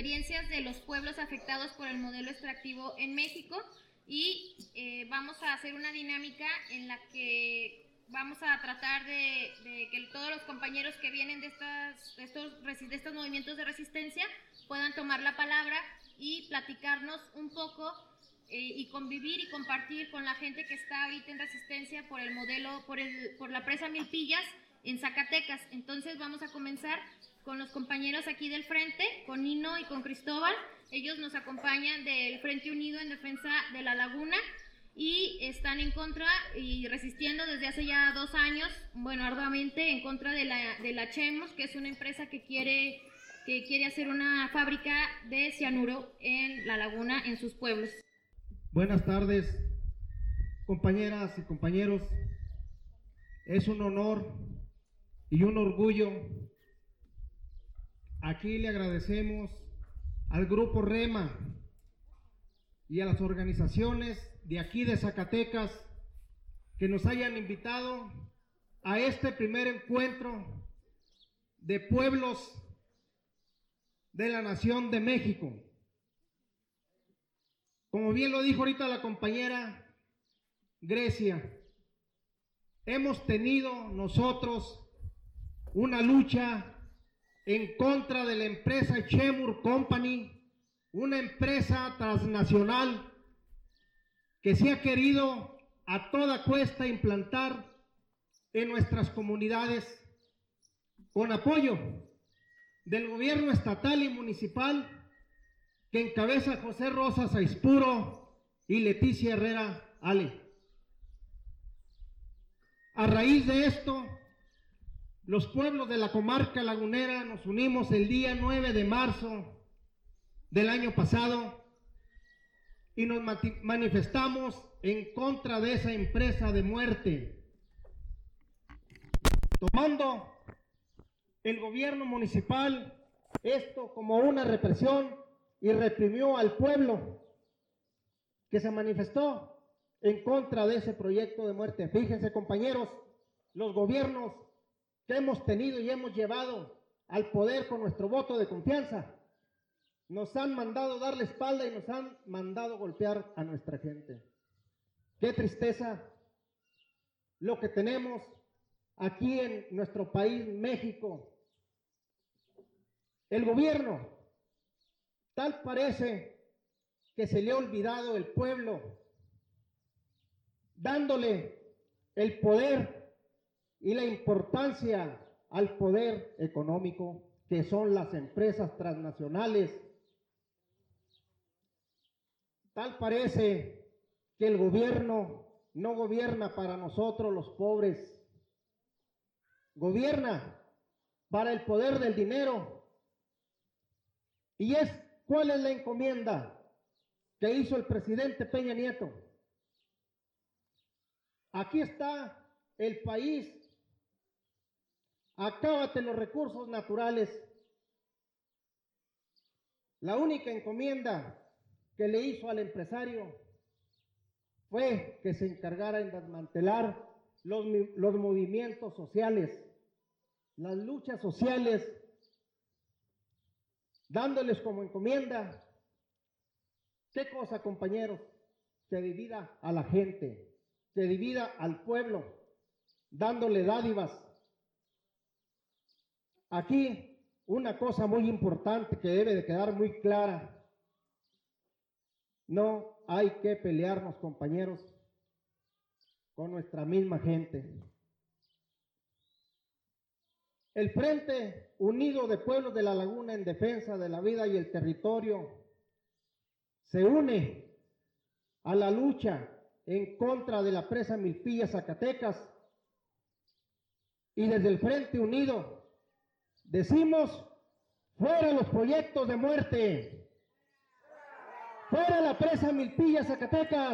experiencias de los pueblos afectados por el modelo extractivo en México y vamos a hacer una dinámica en la que vamos a tratar de que todos los compañeros que vienen de estos movimientos de resistencia puedan tomar la palabra y platicarnos un poco y convivir y compartir con la gente que está ahorita en resistencia por el modelo, por la presa Milpillas en Zacatecas. Entonces vamos a comenzar con los compañeros aquí del frente, con Nino y con Cristóbal. Ellos nos acompañan del Frente Unido en Defensa de la Laguna y están en contra y resistiendo desde hace ya 2 años, bueno, arduamente en contra de la Chemos, que es una empresa que quiere hacer una fábrica de cianuro en la laguna, en sus pueblos. Buenas tardes, compañeras y compañeros. Es un honor y un orgullo. Aquí le agradecemos al Grupo REMA y a las organizaciones de aquí de Zacatecas que nos hayan invitado a este primer encuentro de pueblos de la Nación de México. Como bien lo dijo ahorita la compañera Grecia, hemos tenido nosotros una lucha en contra de la empresa Chemours Company, una empresa transnacional que se ha querido a toda cuesta implantar en nuestras comunidades con apoyo del gobierno estatal y municipal que encabeza José Rosas Aispuro y Leticia Herrera Ale. A raíz de esto, los pueblos de la comarca lagunera nos unimos el día 9 de marzo del año pasado y nos manifestamos en contra de esa empresa de muerte, tomando el gobierno municipal esto como una represión y reprimió al pueblo que se manifestó en contra de ese proyecto de muerte. Fíjense, compañeros, los gobiernos que hemos tenido y hemos llevado al poder con nuestro voto de confianza nos han mandado dar la espalda y nos han mandado golpear a nuestra gente. Qué tristeza lo que tenemos aquí en nuestro país, México. El gobierno, tal parece que se le ha olvidado el pueblo, dándole el poder y la importancia al poder económico, que son las empresas transnacionales. Tal parece que el gobierno no gobierna para nosotros los pobres, gobierna para el poder del dinero. ¿Y cuál es la encomienda que hizo el presidente Peña Nieto? Aquí está el país, acábate los recursos naturales. La única encomienda que le hizo al empresario fue que se encargara en desmantelar los movimientos sociales, las luchas sociales, dándoles como encomienda, ¿qué cosa, compañeros? Que divida a la gente, que divida al pueblo, dándole dádivas. Aquí una cosa muy importante que debe de quedar muy clara: no hay que pelearnos, compañeros, con nuestra misma gente. El Frente Unido de Pueblos de la Laguna en Defensa de la Vida y el Territorio se une a la lucha en contra de la presa Milpillas, Zacatecas, y desde el Frente Unido decimos: fuera los proyectos de muerte, fuera la presa Milpillas, Zacatecas,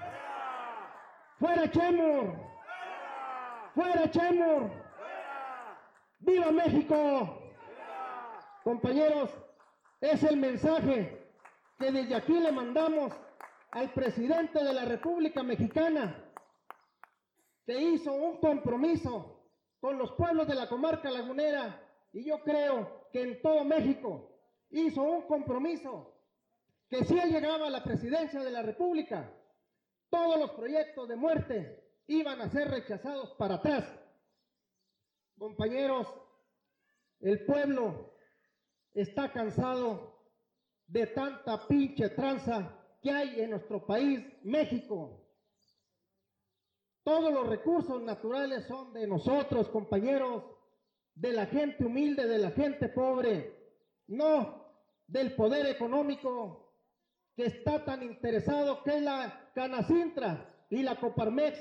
fuera Chemours, fuera Chemours, ¡viva México! Compañeros, es el mensaje que desde aquí le mandamos al presidente de la República Mexicana, que hizo un compromiso con los pueblos de la comarca lagunera, y yo creo que en todo México, hizo un compromiso que si él llegaba a la presidencia de la República, todos los proyectos de muerte iban a ser rechazados para atrás. Compañeros, el pueblo está cansado de tanta pinche tranza que hay en nuestro país, México. Todos los recursos naturales son de nosotros, compañeros, de la gente humilde, de la gente pobre, no del poder económico que está tan interesado, que es la Canacintra y la Coparmex.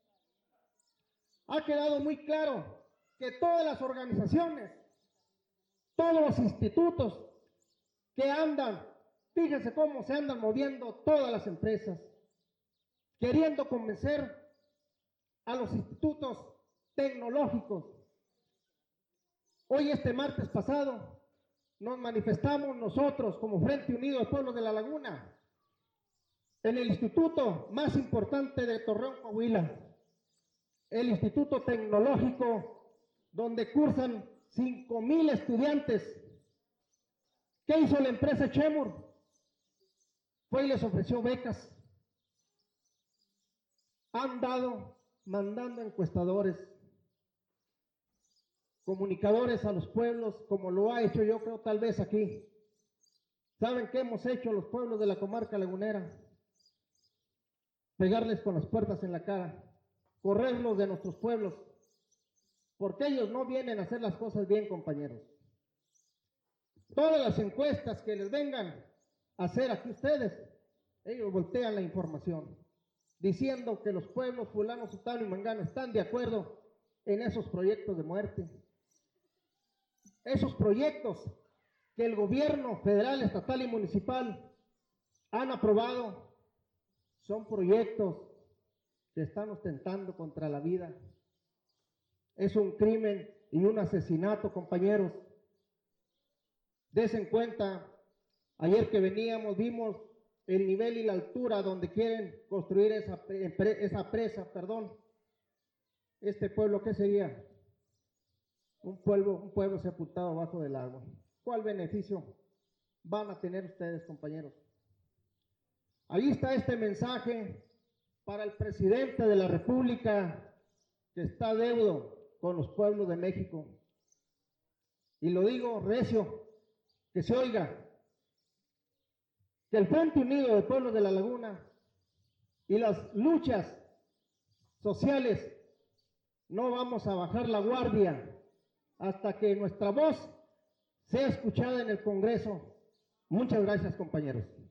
Ha quedado muy claro que todas las organizaciones, todos los institutos que andan, fíjense cómo se andan moviendo todas las empresas, queriendo convencer a los institutos tecnológicos. Hoy, este martes pasado, nos manifestamos nosotros como Frente Unido de Pueblos de la Laguna en el instituto más importante de Torreón, Coahuila, el Instituto Tecnológico, donde cursan 5,000 estudiantes. ¿Qué hizo la empresa Chemur? Fue y les ofreció becas. Han dado, mandando encuestadores, comunicadores a los pueblos, como lo ha hecho yo creo tal vez aquí. ¿Saben qué hemos hecho los pueblos de la comarca lagunera? Pegarles con las puertas en la cara, correrlos de nuestros pueblos, porque ellos no vienen a hacer las cosas bien, compañeros. Todas las encuestas que les vengan a hacer aquí ustedes, ellos voltean la información, diciendo que los pueblos fulano, sutano y mangano están de acuerdo en esos proyectos de muerte. Esos proyectos que el gobierno federal, estatal y municipal han aprobado son proyectos que están ostentando contra la vida. Es un crimen y un asesinato, compañeros. Desen cuenta, ayer que veníamos vimos el nivel y la altura donde quieren construir esa presa. Este pueblo, ¿qué sería? Un pueblo sepultado bajo del agua. ¿Cuál beneficio van a tener ustedes, compañeros? Ahí está este mensaje para el presidente de la República, que está deudo con los pueblos de México. Y lo digo recio, que se oiga, que el Frente Unido de Pueblos de la Laguna y las luchas sociales no vamos a bajar la guardia hasta que nuestra voz sea escuchada en el Congreso. Muchas gracias, compañeros.